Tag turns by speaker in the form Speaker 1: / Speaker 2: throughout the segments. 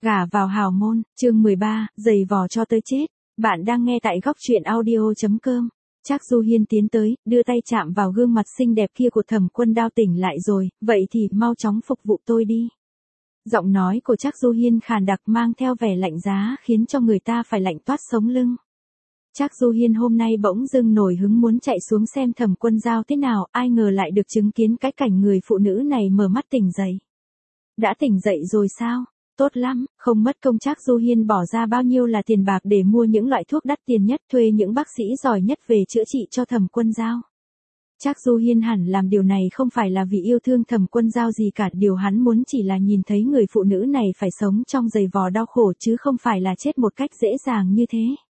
Speaker 1: Gả vào hào môn, chương 13, giày vò cho tới chết. Bạn đang nghe tại góc truyện audio.com. Trác Du Hiên tiến tới, đưa tay chạm vào gương mặt xinh đẹp kia của Thẩm Quân Đao. Tỉnh lại rồi, vậy thì mau chóng phục vụ tôi đi. Giọng nói của Trác Du Hiên khàn đặc mang theo vẻ lạnh giá khiến cho người ta phải lạnh toát sống lưng. Trác Du Hiên hôm nay bỗng dưng nổi hứng muốn chạy xuống xem Thẩm Quân Dao thế nào, ai ngờ lại được chứng kiến cái cảnh người phụ nữ này mở mắt tỉnh dậy. Đã tỉnh dậy rồi sao? Tốt lắm, không mất công. Trác Du Hiên bỏ ra bao nhiêu là tiền bạc để mua những loại thuốc đắt tiền nhất, thuê những bác sĩ giỏi nhất về chữa trị cho Thẩm Quân Dao. Trác Du Hiên hẳn làm điều này không phải là vì yêu thương Thẩm Quân Dao gì cả, điều hắn muốn chỉ là nhìn thấy người phụ nữ này phải sống trong giày vò đau khổ chứ không phải là chết một cách dễ dàng như thế.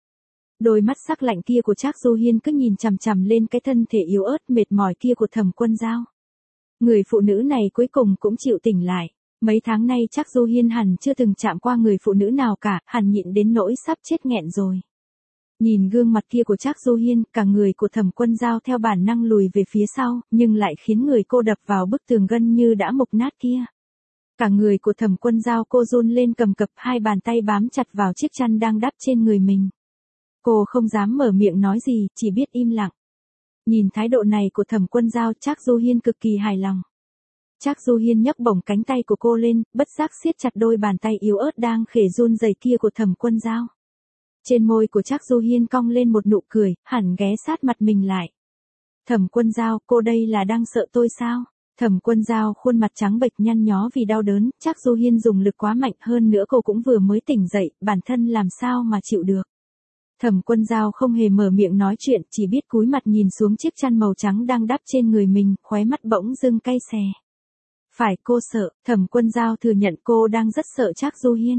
Speaker 1: Đôi mắt sắc lạnh kia của Trác Du Hiên cứ nhìn chằm chằm lên cái thân thể yếu ớt mệt mỏi kia của Thẩm Quân Dao. Người phụ nữ này cuối cùng cũng chịu tỉnh lại. Mấy tháng nay Trác Du Hiên hẳn chưa từng chạm qua người phụ nữ nào cả, hẳn nhịn đến nỗi sắp chết nghẹn rồi. Nhìn gương mặt kia của Trác Du Hiên, cả người của Thẩm Quân Dao theo bản năng lùi về phía sau, nhưng lại khiến người cô đập vào bức tường gân như đã mục nát kia. Cả người của Thẩm Quân Dao cô run lên cầm cập, hai bàn tay bám chặt vào chiếc chăn đang đắp trên người mình. Cô không dám mở miệng nói gì, chỉ biết im lặng. Nhìn thái độ này của Thẩm Quân Dao, Trác Du Hiên cực kỳ hài lòng. Trác Du Hiên nhấc bổng cánh tay của cô lên, bất giác siết chặt đôi bàn tay yếu ớt đang khẽ run rẩy kia của Thẩm Quân Dao. Trên môi của Trác Du Hiên cong lên một nụ cười, hẳn ghé sát mặt mình lại. Thẩm Quân Dao, cô đây là đang sợ tôi sao? Thẩm Quân Dao khuôn mặt trắng bệch nhăn nhó vì đau đớn, Trác Du Hiên dùng lực quá mạnh, hơn nữa cô cũng vừa mới tỉnh dậy, bản thân làm sao mà chịu được. Thẩm Quân Dao không hề mở miệng nói chuyện, chỉ biết cúi mặt nhìn xuống chiếc chăn màu trắng đang đắp trên người mình, khóe mắt bỗng dưng cay xè. Phải, cô sợ. Thẩm Quân Dao thừa nhận cô đang rất sợ Trác Du Hiên.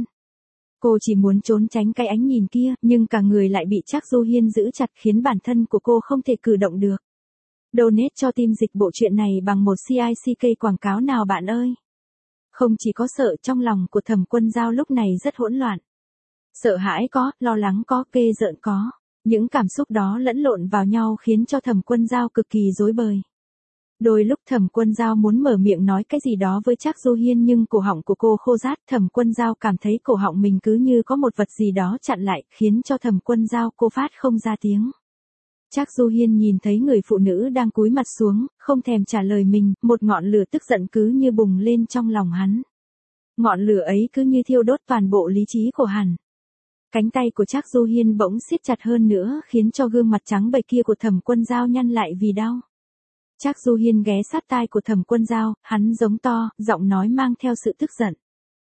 Speaker 1: Cô chỉ muốn trốn tránh cái ánh nhìn kia, nhưng cả người lại bị Trác Du Hiên giữ chặt khiến bản thân của cô không thể cử động được. Donate cho team dịch bộ truyện này bằng một CICK quảng cáo nào bạn ơi. Không chỉ có sợ, trong lòng của Thẩm Quân Dao lúc này rất hỗn loạn. Sợ hãi có, lo lắng có, ghê rợn có. Những cảm xúc đó lẫn lộn vào nhau khiến cho Thẩm Quân Dao cực kỳ rối bời. Đôi lúc Thẩm Quân Dao muốn mở miệng nói cái gì đó với Trác Du Hiên nhưng cổ họng của cô khô rát, Thẩm Quân Dao cảm thấy cổ họng mình cứ như có một vật gì đó chặn lại, khiến cho Thẩm Quân Dao cô phát không ra tiếng. Trác Du Hiên nhìn thấy người phụ nữ đang cúi mặt xuống, không thèm trả lời mình, một ngọn lửa tức giận cứ như bùng lên trong lòng hắn. Ngọn lửa ấy cứ như thiêu đốt toàn bộ lý trí của hắn. Cánh tay của Trác Du Hiên bỗng siết chặt hơn nữa, khiến cho gương mặt trắng bệch kia của Thẩm Quân Dao nhăn lại vì đau. Trác Du Hiên ghé sát tai của Thẩm Quân Dao, hắn giống to, giọng nói mang theo sự tức giận.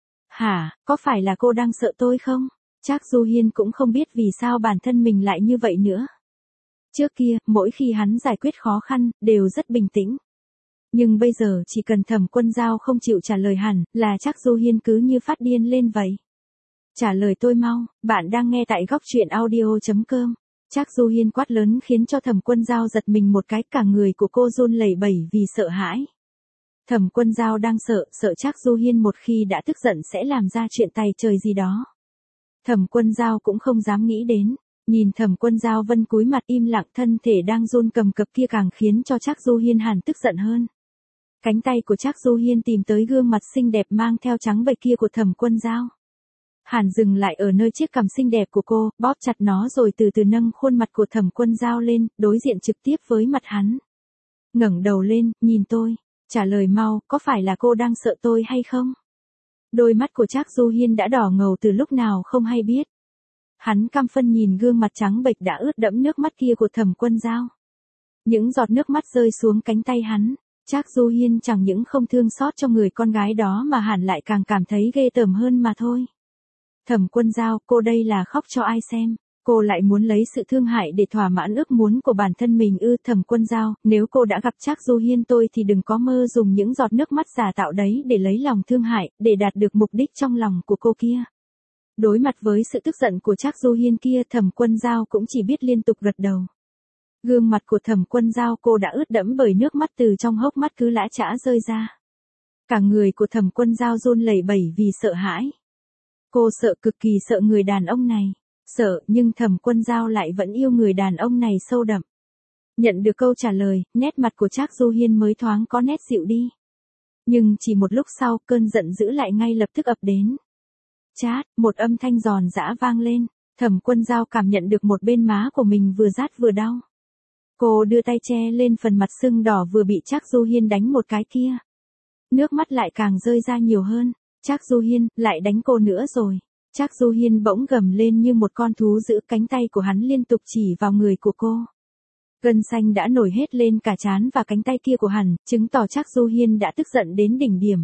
Speaker 1: Hả, có phải là cô đang sợ tôi không? Trác Du Hiên cũng không biết vì sao bản thân mình lại như vậy nữa. Trước kia, mỗi khi hắn giải quyết khó khăn, đều rất bình tĩnh. Nhưng bây giờ chỉ cần Thẩm Quân Dao không chịu trả lời hẳn, là Trác Du Hiên cứ như phát điên lên vậy. Trả lời tôi mau, bạn đang nghe tại góc truyện audio.com. Trác Du Hiên quát lớn khiến cho Thẩm Quân Dao giật mình một cái, cả người của cô run lẩy bẩy vì sợ hãi. Thẩm Quân Dao đang sợ Trác Du Hiên một khi đã tức giận sẽ làm ra chuyện tày trời gì đó. Thẩm Quân Dao cũng không dám nghĩ đến, nhìn Thẩm Quân Dao vân cúi mặt im lặng, thân thể đang run cầm cập kia càng khiến cho Trác Du Hiên hẳn tức giận hơn. Cánh tay của Trác Du Hiên tìm tới gương mặt xinh đẹp mang theo trắng bệch kia của Thẩm Quân Dao. Hàn dừng lại ở nơi chiếc cằm xinh đẹp của cô, bóp chặt nó rồi từ từ nâng khuôn mặt của Thẩm Quân Dao lên, đối diện trực tiếp với mặt hắn. Ngẩng đầu lên, nhìn tôi, trả lời mau, có phải là cô đang sợ tôi hay không? Đôi mắt của Trác Du Hiên đã đỏ ngầu từ lúc nào không hay biết. Hắn căm phân nhìn gương mặt trắng bệch đã ướt đẫm nước mắt kia của Thẩm Quân Dao. Những giọt nước mắt rơi xuống cánh tay hắn. Trác Du Hiên chẳng những không thương xót cho người con gái đó mà hẳn lại càng cảm thấy ghê tởm hơn mà thôi. Thẩm Quân Dao, cô đây là khóc cho ai xem? Cô lại muốn lấy sự thương hại để thỏa mãn ước muốn của bản thân mình ư? Thẩm Quân Dao, nếu cô đã gặp Trác Du Hiên tôi thì đừng có mơ dùng những giọt nước mắt giả tạo đấy để lấy lòng thương hại, để đạt được mục đích trong lòng của cô kia. Đối mặt với sự tức giận của Trác Du Hiên kia, Thẩm Quân Dao cũng chỉ biết liên tục gật đầu. Gương mặt của Thẩm Quân Dao cô đã ướt đẫm bởi nước mắt, từ trong hốc mắt cứ lã chã rơi ra. Cả người của Thẩm Quân Dao run lẩy bẩy vì sợ hãi. Cô sợ, cực kỳ sợ người đàn ông này. Sợ, nhưng Thẩm Quân Dao lại vẫn yêu người đàn ông này sâu đậm. Nhận được câu trả lời, nét mặt của Trác Du Hiên mới thoáng có nét dịu đi. Nhưng chỉ một lúc sau, cơn giận dữ lại ngay lập tức ập đến. chát, một âm thanh giòn giã vang lên. Thẩm Quân Dao cảm nhận được một bên má của mình vừa rát vừa đau. Cô đưa tay che lên phần mặt sưng đỏ vừa bị Trác Du Hiên đánh một cái kia. Nước mắt lại càng rơi ra nhiều hơn. Trác Du Hiên, lại đánh cô nữa rồi. Trác Du Hiên bỗng gầm lên như một con thú dữ, cánh tay của hắn liên tục chỉ vào người của cô. Gân xanh đã nổi hết lên cả trán và cánh tay kia của hắn, chứng tỏ Trác Du Hiên đã tức giận đến đỉnh điểm.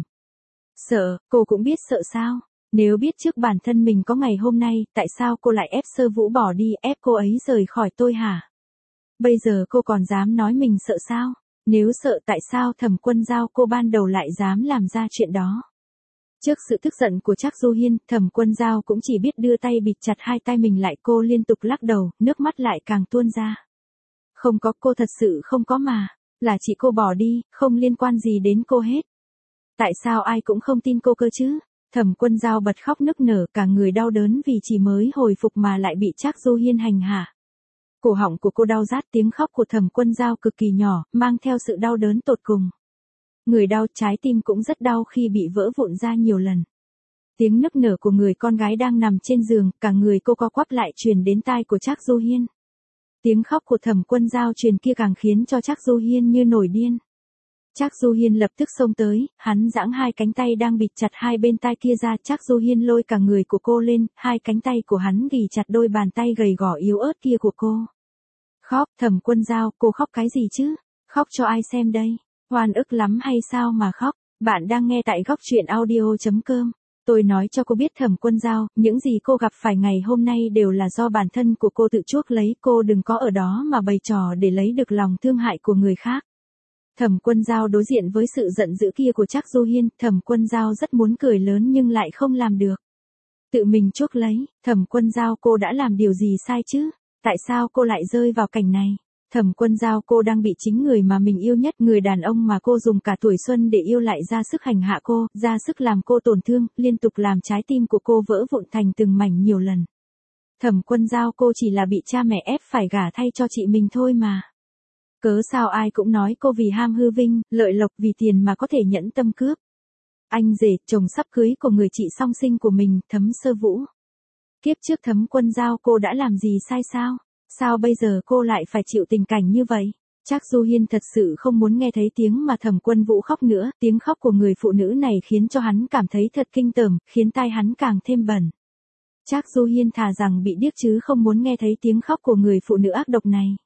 Speaker 1: Sợ, cô cũng biết sợ sao? Nếu biết trước bản thân mình có ngày hôm nay, tại sao cô lại ép Sơ Vũ bỏ đi, ép cô ấy rời khỏi tôi hả? Bây giờ cô còn dám nói mình sợ sao? Nếu sợ tại sao Thẩm Quân Dao cô ban đầu lại dám làm ra chuyện đó? Trước sự tức giận của Trác Du Hiên, Thẩm Quân Dao cũng chỉ biết đưa tay bịt chặt hai tay mình lại. Cô liên tục lắc đầu, nước mắt lại càng tuôn ra. Không có, cô thật sự không có mà. Là chị cô bỏ đi, không liên quan gì đến cô hết. Tại sao ai cũng không tin cô cơ chứ? Thẩm Quân Dao bật khóc nức nở, cả người đau đớn vì chỉ mới hồi phục mà lại bị Trác Du Hiên hành hạ. Cổ họng của cô đau rát, tiếng khóc của Thẩm Quân Dao cực kỳ nhỏ, mang theo sự đau đớn tột cùng. Người đau, trái tim cũng rất đau khi bị vỡ vụn ra nhiều lần. Tiếng nức nở của người con gái đang nằm trên giường, cả người cô co quắp lại truyền đến tai của Trác Du Hiên. Tiếng khóc của Thẩm Quân Dao truyền kia càng khiến cho Trác Du Hiên như nổi điên. Trác Du Hiên lập tức xông tới, hắn giãng hai cánh tay đang bịt chặt hai bên tai kia ra. Trác Du Hiên lôi cả người của cô lên, hai cánh tay của hắn ghì chặt đôi bàn tay gầy gò yếu ớt kia của cô. Khóc, Thẩm Quân Dao, cô khóc cái gì chứ? Khóc cho ai xem đây? Oan ức lắm hay sao mà khóc? Bạn đang nghe tại góc truyện audio.com. Tôi nói cho cô biết Thẩm Quân Dao, những gì cô gặp phải ngày hôm nay đều là do bản thân của cô tự chuốc lấy. Cô đừng có ở đó mà bày trò để lấy được lòng thương hại của người khác. Thẩm Quân Dao đối diện với sự giận dữ kia của Trác Du Hiên, Thẩm Quân Dao rất muốn cười lớn nhưng lại không làm được. Tự mình chuốc lấy, Thẩm Quân Dao cô đã làm điều gì sai chứ? Tại sao cô lại rơi vào cảnh này? Thẩm Quân Dao cô đang bị chính người mà mình yêu nhất, người đàn ông mà cô dùng cả tuổi xuân để yêu lại ra sức hành hạ cô, ra sức làm cô tổn thương, liên tục làm trái tim của cô vỡ vụn thành từng mảnh nhiều lần. Thẩm Quân Dao cô chỉ là bị cha mẹ ép phải gả thay cho chị mình thôi mà. Cớ sao ai cũng nói cô vì ham hư vinh, lợi lộc, vì tiền mà có thể nhẫn tâm cướp. Anh rể, chồng sắp cưới của người chị song sinh của mình, Thấm Sơ Vũ. Kiếp trước Thẩm Quân Dao cô đã làm gì sai sao? Sao bây giờ cô lại phải chịu tình cảnh như vậy? Trác Du Hiên thật sự không muốn nghe thấy tiếng mà Thẩm Quân Vũ khóc nữa, tiếng khóc của người phụ nữ này khiến cho hắn cảm thấy thật kinh tởm, khiến tai hắn càng thêm bẩn. Trác Du Hiên thà rằng bị điếc chứ không muốn nghe thấy tiếng khóc của người phụ nữ ác độc này.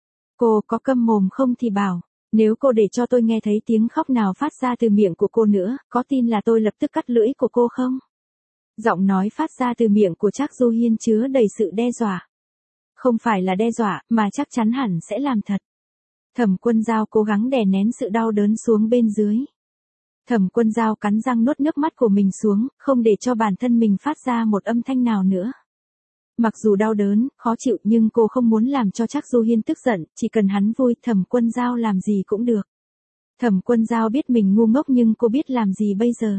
Speaker 1: Cô có câm mồm không thì bảo, nếu cô để cho tôi nghe thấy tiếng khóc nào phát ra từ miệng của cô nữa, có tin là tôi lập tức cắt lưỡi của cô không? Giọng nói phát ra từ miệng của Trác Du Hiên chứa đầy sự đe dọa. Không phải là đe dọa, mà chắc chắn hẳn sẽ làm thật. Thẩm Quân Dao cố gắng đè nén sự đau đớn xuống bên dưới. Thẩm Quân Dao cắn răng nuốt nước mắt của mình xuống, không để cho bản thân mình phát ra một âm thanh nào nữa. Mặc dù đau đớn, khó chịu nhưng cô không muốn làm cho Trác Du Hiên tức giận, chỉ cần hắn vui, Thẩm Quân Dao làm gì cũng được. Thẩm Quân Dao biết mình ngu ngốc nhưng cô biết làm gì bây giờ.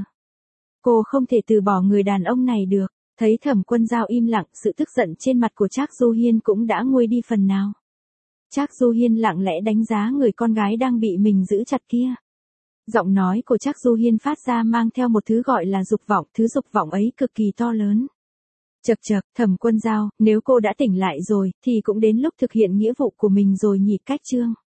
Speaker 1: Cô không thể từ bỏ người đàn ông này được. Thấy Thẩm Quân Dao im lặng, sự tức giận trên mặt của Trác Du Hiên cũng đã nguôi đi phần nào. Trác Du Hiên lặng lẽ đánh giá người con gái đang bị mình giữ chặt kia. Giọng nói của Trác Du Hiên phát ra mang theo một thứ gọi là dục vọng, thứ dục vọng ấy cực kỳ to lớn. Chậc chậc, Thẩm Quân Dao, nếu cô đã tỉnh lại rồi, thì cũng đến lúc thực hiện nghĩa vụ của mình rồi nhỉ. Cách chương